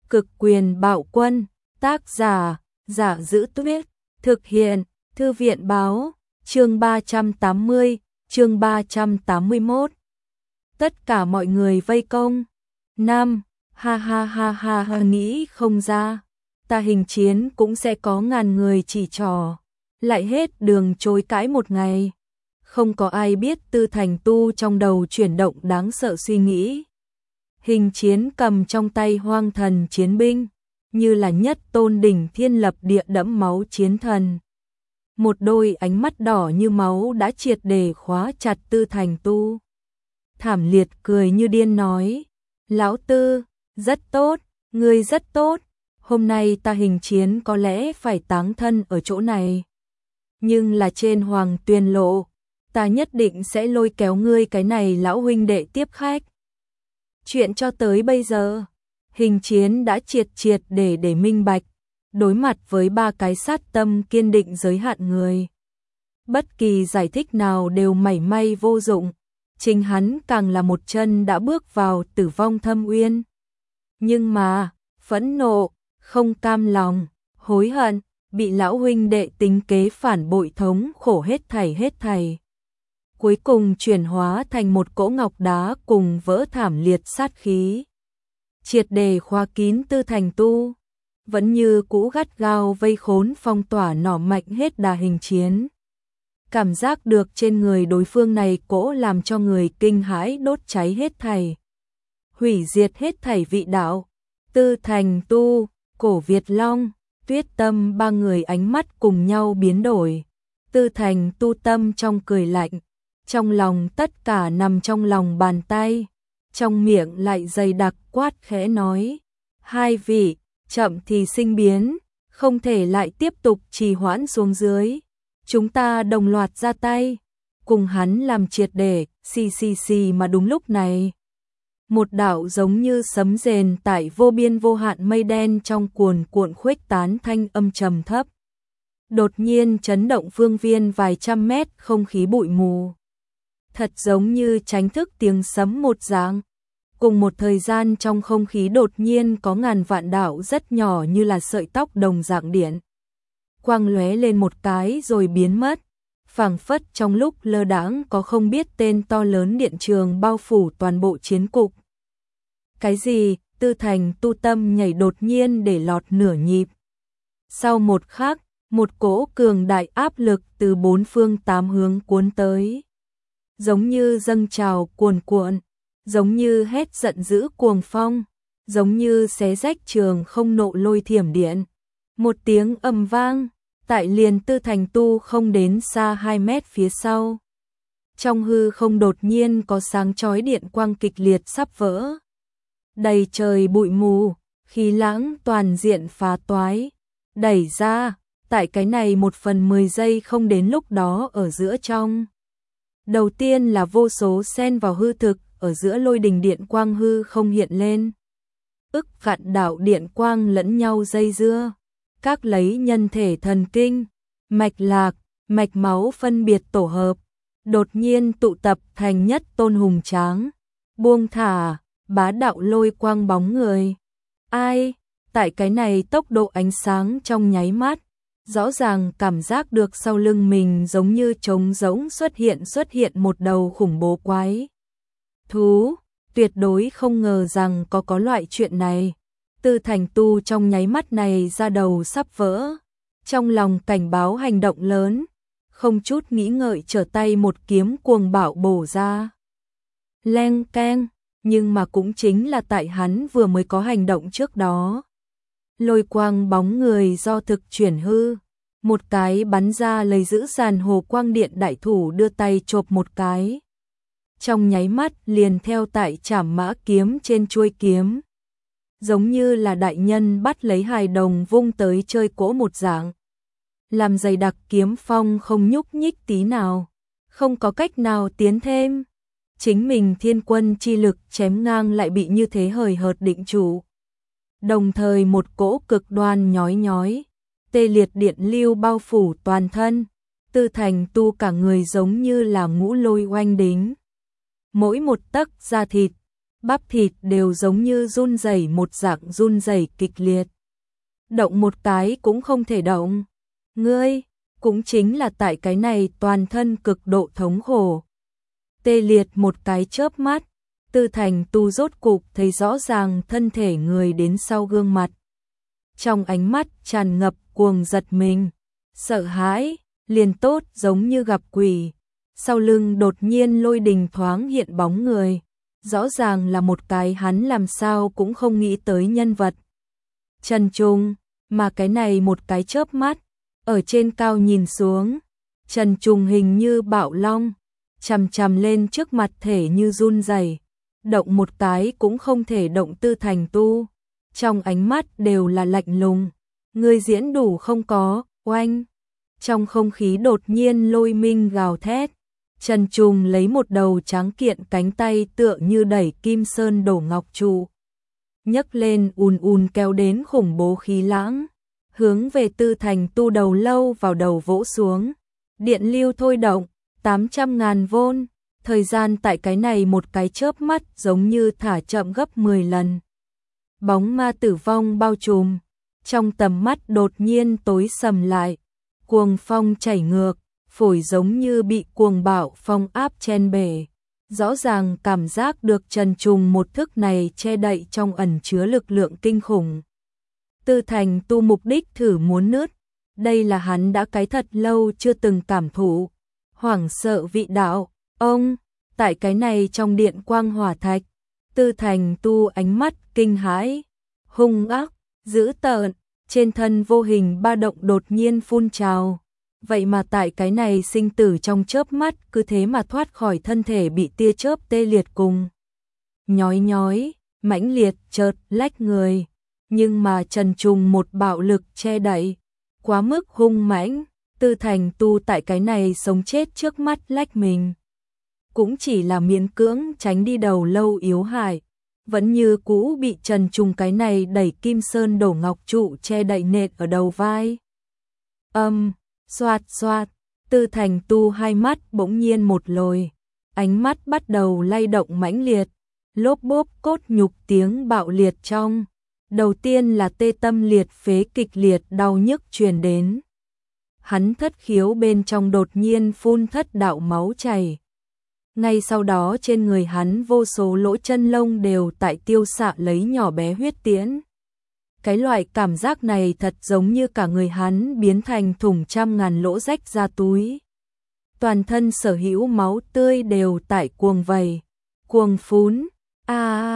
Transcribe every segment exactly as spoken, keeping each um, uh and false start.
Cực quyền bạo quân, tác giả, Giả Giữ Tuyết, thực hiện, Thư viện báo, chương ba trăm tám mươi, chương ba trăm tám mươi mốt. Tất cả mọi người vây công. Nam, ha ha ha ha ha, nghĩ không ra, ta hình chiến cũng sẽ có ngàn người chỉ trỏ, lại hết đường chối cãi một ngày. Không có ai biết Tư Thành Tu trong đầu chuyển động đáng sợ suy nghĩ. Hình chiến cầm trong tay hoang thần chiến binh, như là nhất tôn đỉnh thiên lập địa đẫm máu chiến thần. Một đôi ánh mắt đỏ như máu đã triệt để khóa chặt Tư Thành Tu. Thảm Liệt cười như điên nói, lão Tư, rất tốt, ngươi rất tốt, hôm nay ta hình chiến có lẽ phải táng thân ở chỗ này. Nhưng là trên Hoàng Tuyền Lộ, ta nhất định sẽ lôi kéo ngươi cái này lão huynh đệ tiếp khách. Chuyện cho tới bây giờ, hình chiến đã triệt triệt để để minh bạch, đối mặt với ba cái sát tâm kiên định giới hạn người. Bất kỳ giải thích nào đều mảy may vô dụng, chính hắn càng là một chân đã bước vào tử vong thâm uyên. Nhưng mà, phẫn nộ, không cam lòng, hối hận, bị lão huynh đệ tính kế phản bội thống khổ hết thảy hết thảy. Cuối cùng chuyển hóa thành một cỗ ngọc đá cùng vỡ thảm liệt sát khí. Triệt đề khóa kín Tư Thành Tu, vẫn như cũ gắt gao vây khốn phong tỏa nỏ mạnh hết đà hình chiến. Cảm giác được trên người đối phương này cỗ làm cho người kinh hãi đốt cháy hết thảy. Hủy diệt hết thảy vị đạo, Tư Thành Tu, Cổ Việt Long, Tuyết Tâm ba người ánh mắt cùng nhau biến đổi. Tư Thành Tu tâm trong cười lạnh, trong lòng tất cả nằm trong lòng bàn tay, trong miệng lại dày đặc quát khẽ nói, hai vị, chậm thì sinh biến, không thể lại tiếp tục trì hoãn xuống dưới, chúng ta đồng loạt ra tay, cùng hắn làm triệt để, xì xì xì. Mà đúng lúc này, một đạo giống như sấm rền tại vô biên vô hạn mây đen trong cuồn cuộn khuếch tán thanh âm trầm thấp, đột nhiên chấn động phương viên vài trăm mét không khí bụi mù. Thật giống như tránh thức tiếng sấm một dạng. Cùng một thời gian trong không khí đột nhiên có ngàn vạn đạo rất nhỏ như là sợi tóc đồng dạng điện. Quang lóe lên một cái rồi biến mất. Phảng phất trong lúc lơ đãng có không biết tên to lớn điện trường bao phủ toàn bộ chiến cục. Cái gì? Tư Thành Tu tâm nhảy đột nhiên để lọt nửa nhịp. Sau một khắc, một cỗ cường đại áp lực từ bốn phương tám hướng cuốn tới. Giống như dâng trào cuồn cuộn, giống như hét giận dữ cuồng phong, giống như xé rách trường không nộ lôi thiểm điện. Một tiếng ầm vang, tại liền Tư Thành Tu không đến xa hai mét phía sau. Trong hư không đột nhiên có sáng chói điện quang kịch liệt sắp vỡ. Đầy trời bụi mù, khí lãng toàn diện phá toái, đẩy ra, tại cái này một phần mười giây không đến lúc đó ở giữa trong. Đầu tiên là vô số xen vào hư thực, ở giữa lôi đình điện quang hư không hiện lên. Ức vạn đạo điện quang lẫn nhau dây dưa, các lấy nhân thể thần kinh, mạch lạc, mạch máu phân biệt tổ hợp, đột nhiên tụ tập thành nhất tôn hùng tráng, buông thả, bá đạo lôi quang bóng người. Ai, tại cái này tốc độ ánh sáng trong nháy mắt, rõ ràng cảm giác được sau lưng mình giống như trống rỗng xuất hiện xuất hiện một đầu khủng bố quái thú, tuyệt đối không ngờ rằng có có loại chuyện này. Tư Thành Tu trong nháy mắt này ra đầu sắp vỡ, trong lòng cảnh báo hành động lớn, không chút nghĩ ngợi trở tay một kiếm cuồng bạo bổ ra. Leng keng, nhưng mà cũng chính là tại hắn vừa mới có hành động trước đó. Lôi quang bóng người do thực chuyển hư, một cái bắn ra lấy giữ sàn hồ quang điện đại thủ đưa tay chộp một cái. Trong nháy mắt liền theo tại trảm mã kiếm trên chuôi kiếm. Giống như là đại nhân bắt lấy hài đồng vung tới chơi cỗ một dạng. Làm dày đặc kiếm phong không nhúc nhích tí nào, không có cách nào tiến thêm. Chính mình thiên quân chi lực chém ngang lại bị như thế hời hợt định chủ. Đồng thời một cỗ cực đoan nhói nhói, tê liệt điện lưu bao phủ toàn thân, Tư Thành Tu cả người giống như là ngũ lôi oanh đính. Mỗi một tấc da thịt, bắp thịt đều giống như run rẩy một dạng run rẩy kịch liệt. Động một cái cũng không thể động. Ngươi, cũng chính là tại cái này toàn thân cực độ thống khổ. Tê liệt một cái chớp mắt, Tư Thành Tu rốt cục thấy rõ ràng thân thể người đến sau gương mặt. Trong ánh mắt tràn ngập cuồng giật mình, sợ hãi, liền tốt giống như gặp quỷ. Sau lưng đột nhiên lôi đình thoáng hiện bóng người, rõ ràng là một cái hắn làm sao cũng không nghĩ tới nhân vật. Trần Trung, mà cái này một cái chớp mắt, ở trên cao nhìn xuống, Trần Trung hình như bạo long, chằm chằm lên trước mặt thể như run rẩy, động một cái cũng không thể động. Tư Thành Tu, trong ánh mắt đều là lạnh lùng, ngươi diễn đủ không có, oanh. Trong không khí đột nhiên lôi minh gào thét, Trần Trung lấy một đầu tráng kiện cánh tay tựa như đẩy kim sơn đổ ngọc trụ, nhấc lên ùn ùn kéo đến khủng bố khí lãng, hướng về Tư Thành Tu đầu lâu vào đầu vỗ xuống. Điện lưu thôi động, tám trăm ngàn vôn, thời gian tại cái này một cái chớp mắt giống như thả chậm gấp mười lần. Bóng ma tử vong bao trùm, trong tầm mắt đột nhiên tối sầm lại, cuồng phong chảy ngược, phổi giống như bị cuồng bạo phong áp chen bể. Rõ ràng cảm giác được Trần Trung một thức này che đậy trong ẩn chứa lực lượng kinh khủng. Tư Thành Tu mục đích thử muốn nứt, đây là hắn đã cái thật lâu chưa từng cảm thụ. Hoảng sợ vị đạo, ông, tại cái này trong điện quang hỏa thạch, Tư Thành Tu ánh mắt kinh hãi, hung ác, dữ tợn, trên thân vô hình ba động đột nhiên phun trào. Vậy mà tại cái này sinh tử trong chớp mắt cứ thế mà thoát khỏi thân thể bị tia chớp tê liệt cùng. Nhói nhói, mãnh liệt chợt lách người, nhưng mà Trần Trung một bạo lực che đậy, quá mức hung mãnh, Tư Thành Tu tại cái này sống chết trước mắt lách mình. Cũng chỉ là miễn cưỡng tránh đi đầu lâu yếu hại, vẫn như cũ bị Trần Trung cái này đẩy kim sơn đổ ngọc trụ che đậy nện ở đầu vai. Âm, um, xoạt xoạt, Tư Thành Tu hai mắt bỗng nhiên một lồi, ánh mắt bắt đầu lay động mãnh liệt, lốp bốp cốt nhục tiếng bạo liệt trong. Đầu tiên là tê tâm liệt phế kịch liệt đau nhức truyền đến. Hắn thất khiếu bên trong đột nhiên phun thất đạo máu chảy. Ngay sau đó trên người hắn vô số lỗ chân lông đều tại tiêu xạ lấy nhỏ bé huyết tiễn. Cái loại cảm giác này thật giống như cả người hắn biến thành thùng trăm ngàn lỗ rách ra túi. Toàn thân sở hữu máu tươi đều tại cuồng vầy, cuồng phún, a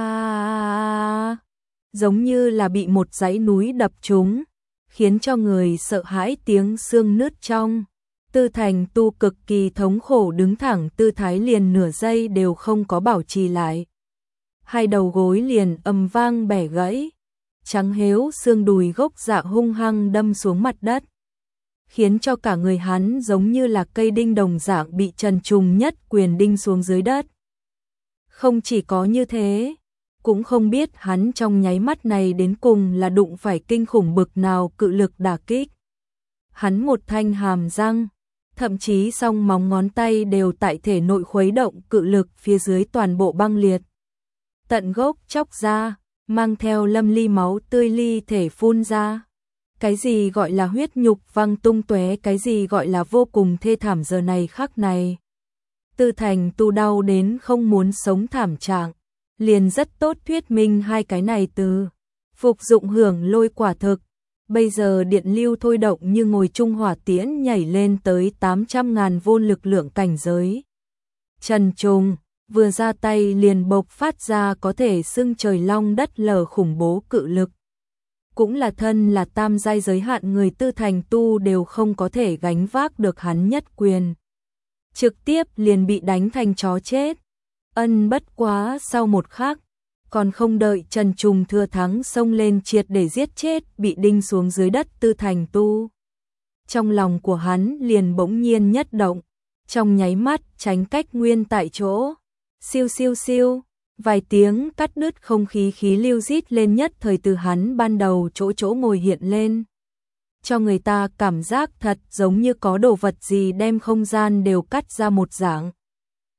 à, giống như là bị một dãy núi đập trúng, khiến cho người sợ hãi tiếng xương nứt trong. Tư Thành Tu cực kỳ thống khổ đứng thẳng tư thái liền nửa giây đều không có bảo trì lại. Hai đầu gối liền ầm vang bẻ gãy, trắng héo xương đùi gốc dạ hung hăng đâm xuống mặt đất, khiến cho cả người hắn giống như là cây đinh đồng dạng bị Trần Trung nhất quyền đinh xuống dưới đất. Không chỉ có như thế, cũng không biết hắn trong nháy mắt này đến cùng là đụng phải kinh khủng bực nào cự lực đả kích. Hắn một thanh hàm răng, thậm chí song móng ngón tay đều tại thể nội khuấy động cự lực phía dưới toàn bộ băng liệt. Tận gốc chóc ra, mang theo lâm ly máu tươi ly thể phun ra. Cái gì gọi là huyết nhục văng tung tóe, cái gì gọi là vô cùng thê thảm giờ này khắc này. Tư Thành Tu đau đến không muốn sống thảm trạng, liền rất tốt thuyết minh hai cái này từ. Phục dụng hưởng lôi quả thực, bây giờ điện lưu thôi động như ngồi trung hỏa tiễn nhảy lên tới tám trăm ngàn vôn lực lượng cảnh giới. Trần Trung vừa ra tay liền bộc phát ra có thể xưng trời long đất lở khủng bố cự lực. Cũng là thân là tam giai giới hạn người Tư Thành Tu đều không có thể gánh vác được hắn nhất quyền. Trực tiếp liền bị đánh thành chó chết. Ân bất quá sau một khắc, còn không đợi Trần Trung thừa thắng xông lên triệt để giết chết bị đinh xuống dưới đất Tư Thành Tu. Trong lòng của hắn liền bỗng nhiên nhất động, trong nháy mắt tránh cách nguyên tại chỗ. Siêu siêu siêu, vài tiếng cắt đứt không khí khí lưu rít lên nhất thời từ hắn ban đầu chỗ chỗ ngồi hiện lên. Cho người ta cảm giác thật giống như có đồ vật gì đem không gian đều cắt ra một dạng.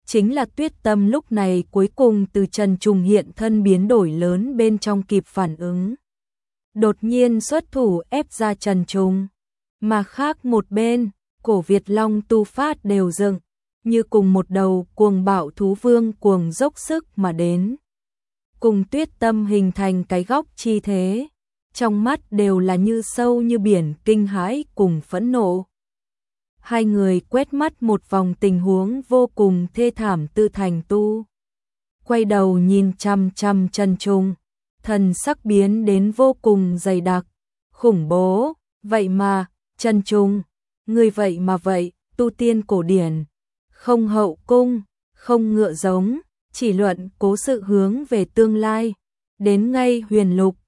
chính là Tuyết Tâm lúc này cuối cùng từ Trần Trùng hiện thân biến đổi lớn bên trong kịp phản ứng. Đột nhiên xuất thủ ép ra Trần Trùng, mà khác một bên, cổ Việt Long tu phát đều dựng, như cùng một đầu cuồng bạo thú vương cuồng dốc sức mà đến. Cùng Tuyết Tâm hình thành cái góc chi thế, trong mắt đều là như sâu như biển kinh hãi cùng phẫn nộ. Hai người quét mắt một vòng tình huống vô cùng thê thảm Tư Thành Tu. Quay đầu nhìn chăm chăm Trần Trùng, thần sắc biến đến vô cùng dày đặc, khủng bố, vậy mà, Trần Trùng, người vậy mà vậy, tu tiên cổ điển, không hậu cung, không ngựa giống, chỉ luận cố sự hướng về tương lai, đến ngay huyền lục,